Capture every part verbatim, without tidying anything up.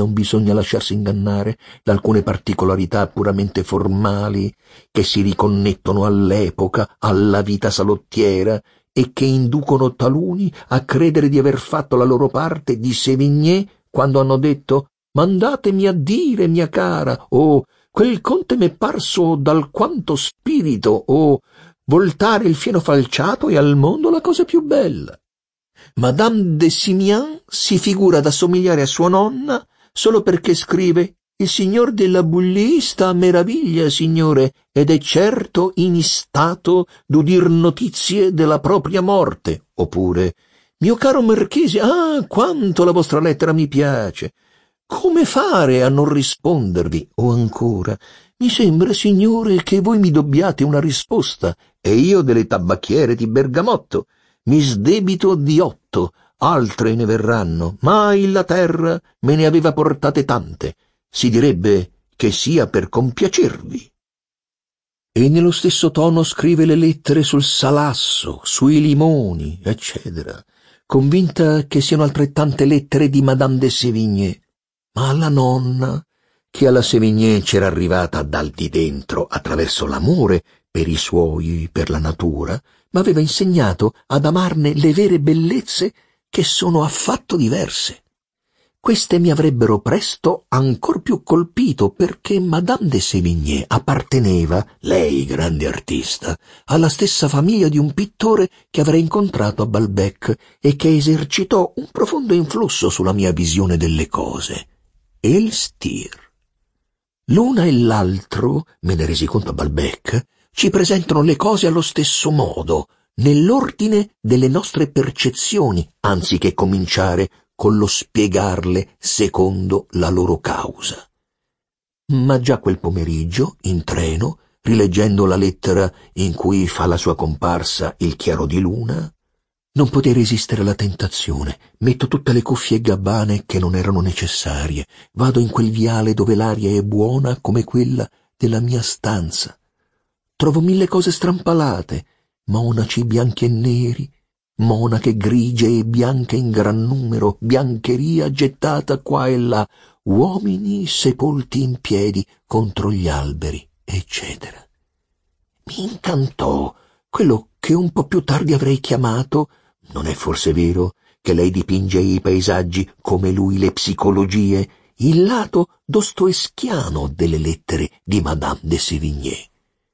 Non bisogna lasciarsi ingannare da alcune particolarità puramente formali che si riconnettono all'epoca, alla vita salottiera e che inducono taluni a credere di aver fatto la loro parte di Sévigné quando hanno detto «Mandatemi a dire, mia cara», o «Quel conte m'è parso d'alquanto spirito», o «Voltare il fieno falciato è al mondo la cosa più bella». Madame de Simian si figura d'assomigliare a sua nonna solo perché scrive «Il signor della Bullie sta a meraviglia, signore, ed è certo in istato d'udir notizie della propria morte», oppure «Mio caro marchese, ah, quanto la vostra lettera mi piace! Come fare a non rispondervi?» O ancora «Mi sembra, signore, che voi mi dobbiate una risposta, e io delle tabacchiere di Bergamotto mi sdebito di otto, altre ne verranno, mai la terra me ne aveva portate tante. Si direbbe che sia per compiacervi». E nello stesso tono scrive le lettere sul salasso, sui limoni, eccetera, convinta che siano altrettante lettere di Madame de Sévigné. Ma la nonna, che alla Sévigné c'era arrivata dal di dentro attraverso l'amore per i suoi, per la natura, m'aveva insegnato ad amarne le vere bellezze che sono affatto diverse. Queste mi avrebbero presto ancor più colpito perché Madame de Sévigné apparteneva, lei grande artista, alla stessa famiglia di un pittore che avrei incontrato a Balbec e che esercitò un profondo influsso sulla mia visione delle cose. Elstir. L'una e l'altro, me ne resi conto a Balbec, ci presentano le cose allo stesso modo, nell'ordine delle nostre percezioni, anziché cominciare con lo spiegarle secondo la loro causa. Ma già quel pomeriggio, in treno, rileggendo la lettera in cui fa la sua comparsa il chiaro di luna, non potei resistere alla tentazione. Metto tutte le cuffie e gabbane che non erano necessarie, vado in quel viale dove l'aria è buona come quella della mia stanza. Trovo mille cose strampalate, monaci bianchi e neri, monache grigie e bianche in gran numero, biancheria gettata qua e là, uomini sepolti in piedi contro gli alberi, eccetera. Mi incantò quello che un po' più tardi avrei chiamato, non è forse vero che lei dipinge i paesaggi come lui le psicologie, il lato dostoevskiano delle lettere di Madame de Sévigné.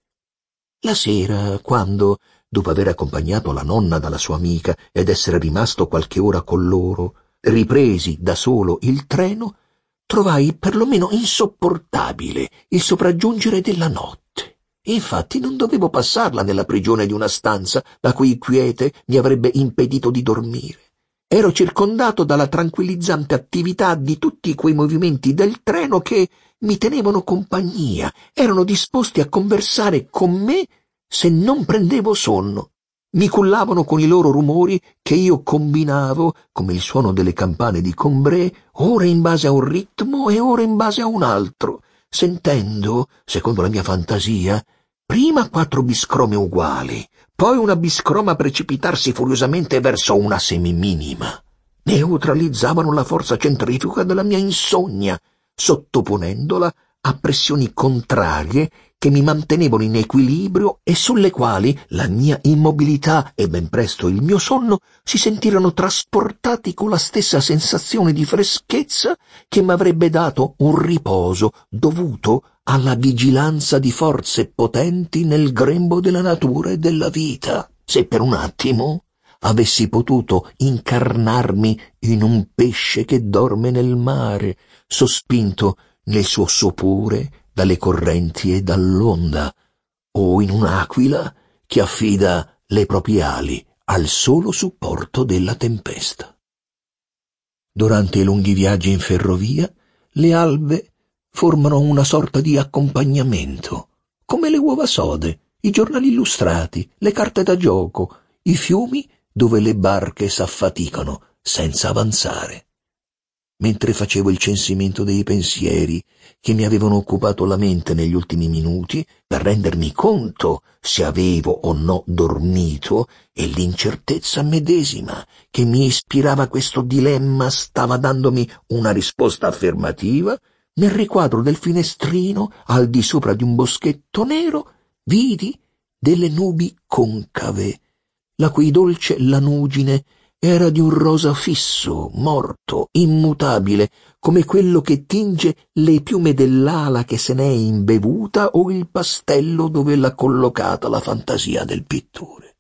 La sera, quando, dopo aver accompagnato la nonna dalla sua amica ed essere rimasto qualche ora con loro, ripresi da solo il treno, trovai perlomeno insopportabile il sopraggiungere della notte. Infatti non dovevo passarla nella prigione di una stanza la cui quiete mi avrebbe impedito di dormire. Ero circondato dalla tranquillizzante attività di tutti quei movimenti del treno che mi tenevano compagnia, erano disposti a conversare con me se non prendevo sonno. Mi cullavano con i loro rumori che io combinavo, come il suono delle campane di Combray, ora in base a un ritmo e ora in base a un altro, sentendo, secondo la mia fantasia, prima quattro biscrome uguali, poi una biscroma precipitarsi furiosamente verso una semiminima. Neutralizzavano la forza centrifuga della mia insonnia, sottoponendola a pressioni contrarie che mi mantenevano in equilibrio e sulle quali la mia immobilità e ben presto il mio sonno si sentirono trasportati con la stessa sensazione di freschezza che m'avrebbe dato un riposo dovuto alla vigilanza di forze potenti nel grembo della natura e della vita. Se per un attimo avessi potuto incarnarmi in un pesce che dorme nel mare, sospinto nel suo sopore dalle correnti e dall'onda, o in un'aquila che affida le proprie ali al solo supporto della tempesta. Durante i lunghi viaggi in ferrovia, le albe formano una sorta di accompagnamento, come le uova sode, i giornali illustrati, le carte da gioco, i fiumi dove le barche s'affaticano senza avanzare. mentre facevo il censimento dei pensieri che mi avevano occupato la mente negli ultimi minuti per rendermi conto se avevo o no dormito, e l'incertezza medesima che mi ispirava questo dilemma stava dandomi una risposta affermativa, nel riquadro del finestrino, al di sopra di un boschetto nero, vidi delle nubi concave, la cui dolce lanugine era di un rosa fisso, morto, immutabile, come quello che tinge le piume dell'ala che se n'è imbevuta o il pastello dove l'ha collocata la fantasia del pittore.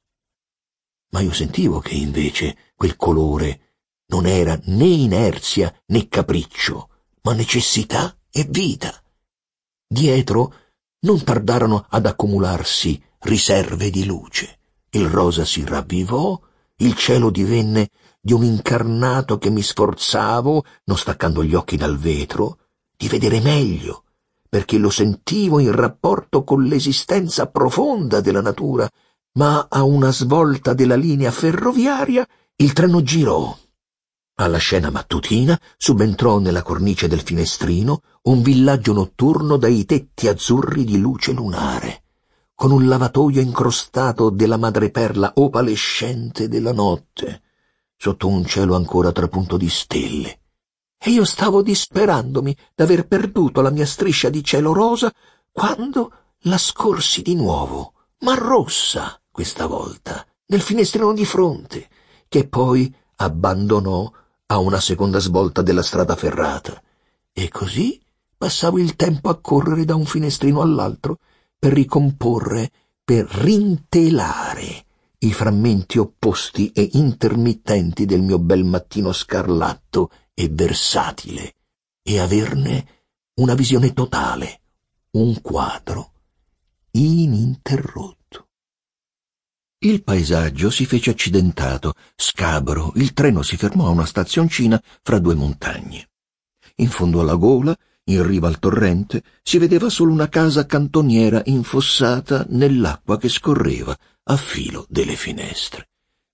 Ma io sentivo che invece quel colore non era né inerzia né capriccio, ma necessità e vita. Dietro non tardarono ad accumularsi riserve di luce. Il rosa si ravvivò, il cielo divenne di un incarnato che mi sforzavo, non staccando gli occhi dal vetro, di vedere meglio, perché lo sentivo in rapporto con l'esistenza profonda della natura, ma a una svolta della linea ferroviaria il treno girò. Alla scena mattutina subentrò nella cornice del finestrino un villaggio notturno dai tetti azzurri di luce lunare, con un lavatoio incrostato della madreperla opalescente della notte, sotto un cielo ancora trapunto di stelle. E io stavo disperandomi d'aver perduto la mia striscia di cielo rosa quando la scorsi di nuovo, ma rossa questa volta, nel finestrino di fronte, che poi abbandonò a una seconda svolta della strada ferrata. E così passavo il tempo a correre da un finestrino all'altro per ricomporre, per rintelare i frammenti opposti e intermittenti del mio bel mattino scarlatto e versatile, e averne una visione totale, un quadro ininterrotto. Il paesaggio si fece accidentato, scabro, il treno si fermò a una stazioncina fra due montagne. In fondo alla gola, in riva al torrente, si vedeva solo una casa cantoniera infossata nell'acqua che scorreva a filo delle finestre.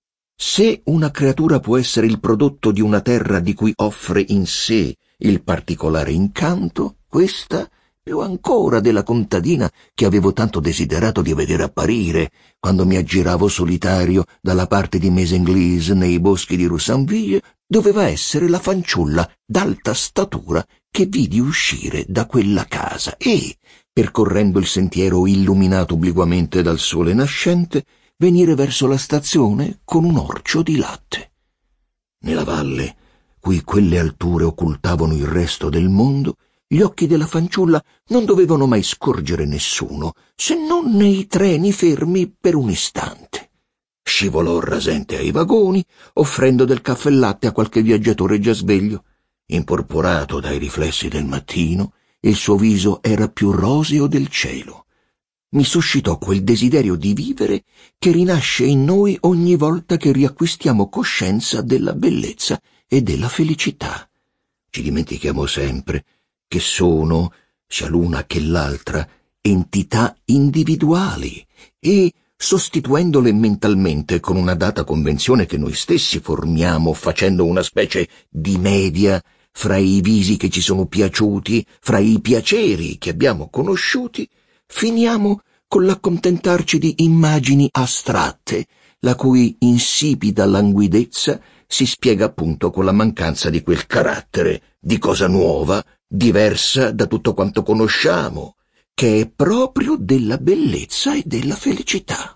Se una creatura può essere il prodotto di una terra di cui offre in sé il particolare incanto, questa più ancora della contadina che avevo tanto desiderato di vedere apparire quando mi aggiravo solitario dalla parte di Mézenglise nei boschi di Roussainville, doveva essere la fanciulla d'alta statura che vidi uscire da quella casa e, percorrendo il sentiero illuminato obliquamente dal sole nascente, venire verso la stazione con un orcio di latte. Nella valle, cui quelle alture occultavano il resto del mondo, gli occhi della fanciulla non dovevano mai scorgere nessuno, se non nei treni fermi per un istante. Scivolò rasente ai vagoni, offrendo del caffè e latte a qualche viaggiatore già sveglio. Imporporato dai riflessi del mattino, il suo viso era più roseo del cielo. Mi suscitò quel desiderio di vivere che rinasce in noi ogni volta che riacquistiamo coscienza della bellezza e della felicità. Ci dimentichiamo sempre che sono, sia l'una che l'altra, entità individuali e, sostituendole mentalmente con una data convenzione che noi stessi formiamo facendo una specie di media fra i visi che ci sono piaciuti, fra i piaceri che abbiamo conosciuti, finiamo con l'accontentarci di immagini astratte, la cui insipida languidezza si spiega appunto con la mancanza di quel carattere di cosa nuova, diversa da tutto quanto conosciamo, che è proprio della bellezza e della felicità.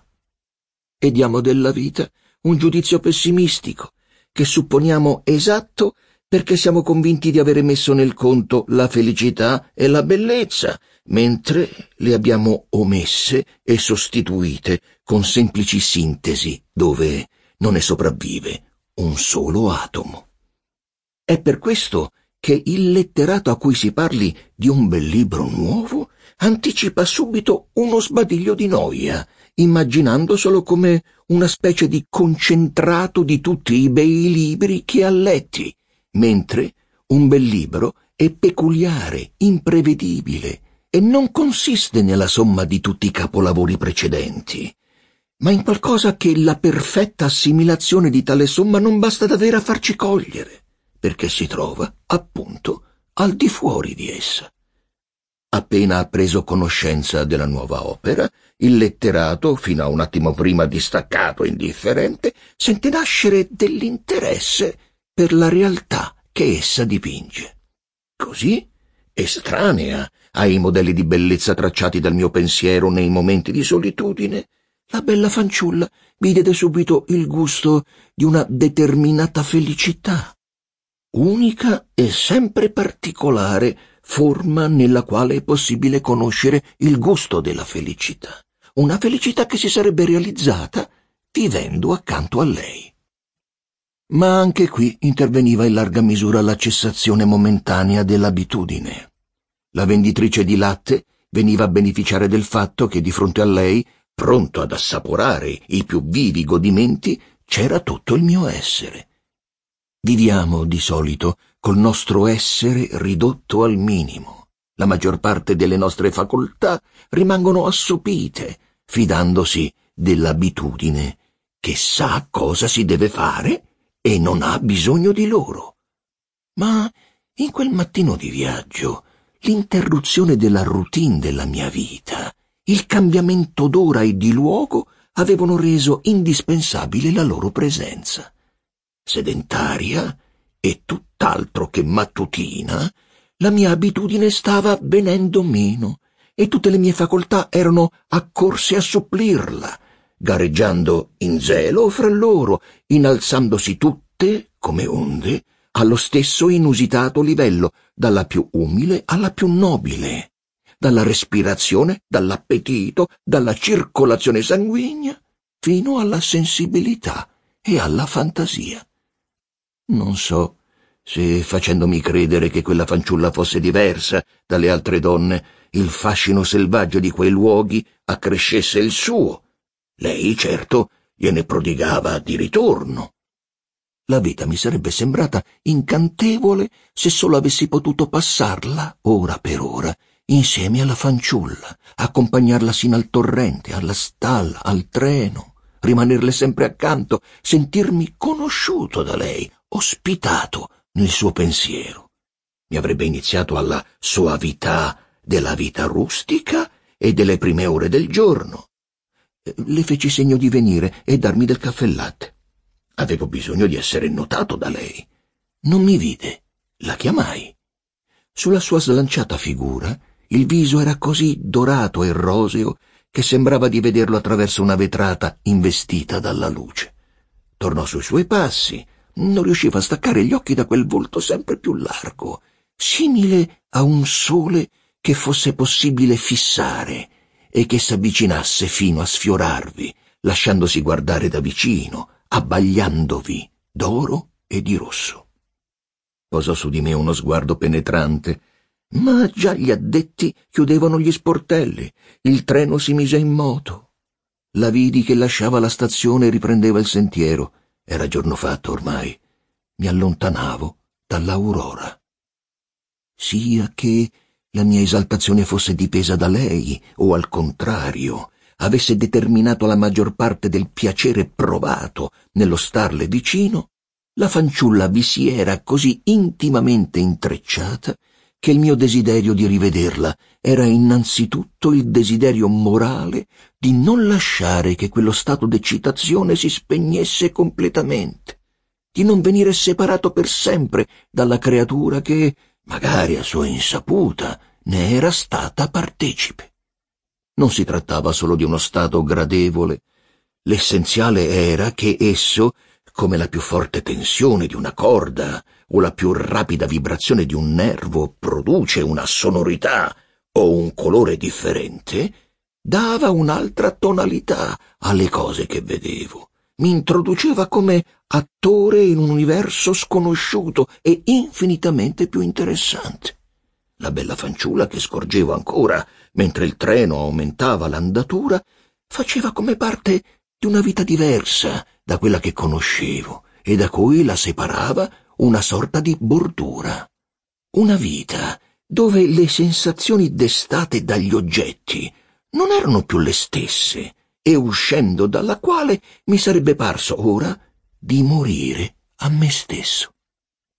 E diamo della vita un giudizio pessimistico, che supponiamo esatto perché siamo convinti di avere messo nel conto la felicità e la bellezza, mentre le abbiamo omesse e sostituite con semplici sintesi dove non ne sopravvive un solo atomo. È per questo che il letterato a cui si parli di un bel libro nuovo anticipa subito uno sbadiglio di noia, immaginandoselo come una specie di concentrato di tutti i bei libri che ha letti, mentre un bel libro è peculiare, imprevedibile e non consiste nella somma di tutti i capolavori precedenti, ma in qualcosa che la perfetta assimilazione di tale somma non basta davvero a farci cogliere, perché si trova, appunto, al di fuori di essa. Appena ha preso conoscenza della nuova opera, il letterato, fino a un attimo prima distaccato e indifferente, sente nascere dell'interesse per la realtà che essa dipinge. Così, estranea ai modelli di bellezza tracciati dal mio pensiero nei momenti di solitudine, la bella fanciulla mi diede subito il gusto di una determinata felicità, unica e sempre particolare forma nella quale è possibile conoscere il gusto della felicità, una felicità che si sarebbe realizzata vivendo accanto a lei. Ma anche qui interveniva in larga misura la cessazione momentanea dell'abitudine. La venditrice di latte veniva a beneficiare del fatto che di fronte a lei, pronto ad assaporare i più vivi godimenti, c'era tutto il mio essere. Viviamo, di solito, col nostro essere ridotto al minimo. La maggior parte delle nostre facoltà rimangono assopite, fidandosi dell'abitudine che sa cosa si deve fare e non ha bisogno di loro. Ma in quel mattino di viaggio, l'interruzione della routine della mia vita, il cambiamento d'ora e di luogo avevano reso indispensabile la loro presenza. Sedentaria e tutt'altro che mattutina, la mia abitudine stava venendo meno e tutte le mie facoltà erano accorse a supplirla, gareggiando in zelo fra loro, innalzandosi tutte, come onde, allo stesso inusitato livello, dalla più umile alla più nobile, dalla respirazione, dall'appetito, dalla circolazione sanguigna, fino alla sensibilità e alla fantasia. Non so se, facendomi credere che quella fanciulla fosse diversa dalle altre donne, il fascino selvaggio di quei luoghi accrescesse il suo. Lei, certo, gliene prodigava di ritorno. La vita mi sarebbe sembrata incantevole se solo avessi potuto passarla, ora per ora, insieme alla fanciulla, accompagnarla sino al torrente, alla stalla, al treno, rimanerle sempre accanto, sentirmi conosciuto da lei, ospitato nel suo pensiero. Mi avrebbe iniziato alla soavità della vita rustica e delle prime ore del giorno. Le feci segno di venire e darmi del caffè e latte. Avevo bisogno di essere notato da lei. Non mi vide. La chiamai. Sulla sua slanciata figura il viso era così dorato e roseo che sembrava di vederlo attraverso una vetrata investita dalla luce. Tornò sui suoi passi. Non riusciva a staccare gli occhi da quel volto sempre più largo, simile a un sole che fosse possibile fissare e che s'avvicinasse fino a sfiorarvi, lasciandosi guardare da vicino, abbagliandovi d'oro e di rosso. Posò su di me uno sguardo penetrante, ma già gli addetti chiudevano gli sportelli, il treno si mise in moto. La vidi che lasciava la stazione e riprendeva il sentiero. Era giorno fatto ormai. Mi allontanavo dall'aurora. Sia che la mia esaltazione fosse dipesa da lei, o al contrario, avesse determinato la maggior parte del piacere provato nello starle vicino, la fanciulla vi si era così intimamente intrecciata che il mio desiderio di rivederla era innanzitutto il desiderio morale di non lasciare che quello stato d'eccitazione si spegnesse completamente, di non venire separato per sempre dalla creatura che, magari a sua insaputa, ne era stata partecipe. Non si trattava solo di uno stato gradevole. L'essenziale era che esso, come la più forte tensione di una corda o la più rapida vibrazione di un nervo produce una sonorità o un colore differente, dava un'altra tonalità alle cose che vedevo, mi introduceva come attore in un universo sconosciuto e infinitamente più interessante. La bella fanciulla che scorgevo ancora mentre il treno aumentava l'andatura faceva come parte di una vita diversa da quella che conoscevo e da cui la separava una sorta di bordura. Una vita dove le sensazioni destate dagli oggetti non erano più le stesse e uscendo dalla quale mi sarebbe parso ora di morire a me stesso.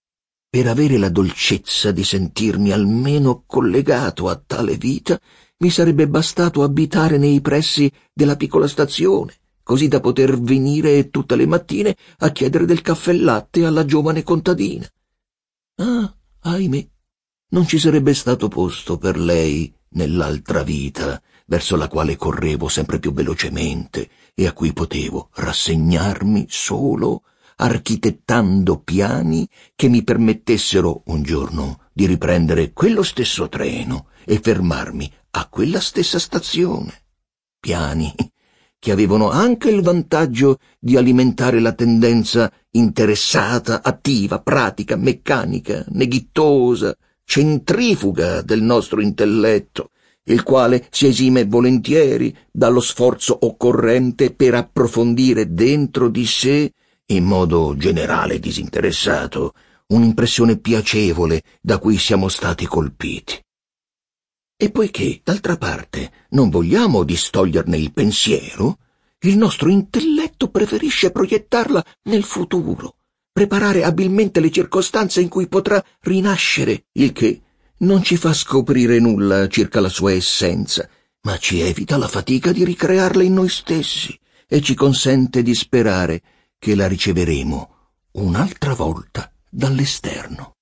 Per avere la dolcezza di sentirmi almeno collegato a tale vita, mi sarebbe bastato abitare nei pressi della piccola stazione, così da poter venire tutte le mattine a chiedere del caffè e latte alla giovane contadina. Ah, ahimè, non ci sarebbe stato posto per lei nell'altra vita, verso la quale correvo sempre più velocemente e a cui potevo rassegnarmi solo architettando piani che mi permettessero un giorno di riprendere quello stesso treno e fermarmi a quella stessa stazione. Piani che avevano anche il vantaggio di alimentare la tendenza interessata, attiva, pratica, meccanica, neghittosa, centrifuga del nostro intelletto, il quale si esime volentieri dallo sforzo occorrente per approfondire dentro di sé, in modo generale e disinteressato, un'impressione piacevole da cui siamo stati colpiti. E poiché, d'altra parte, non vogliamo distoglierne il pensiero, il nostro intelletto preferisce proiettarla nel futuro, preparare abilmente le circostanze in cui potrà rinascere, il che non ci fa scoprire nulla circa la sua essenza, ma ci evita la fatica di ricrearla in noi stessi e ci consente di sperare che la riceveremo un'altra volta dall'esterno.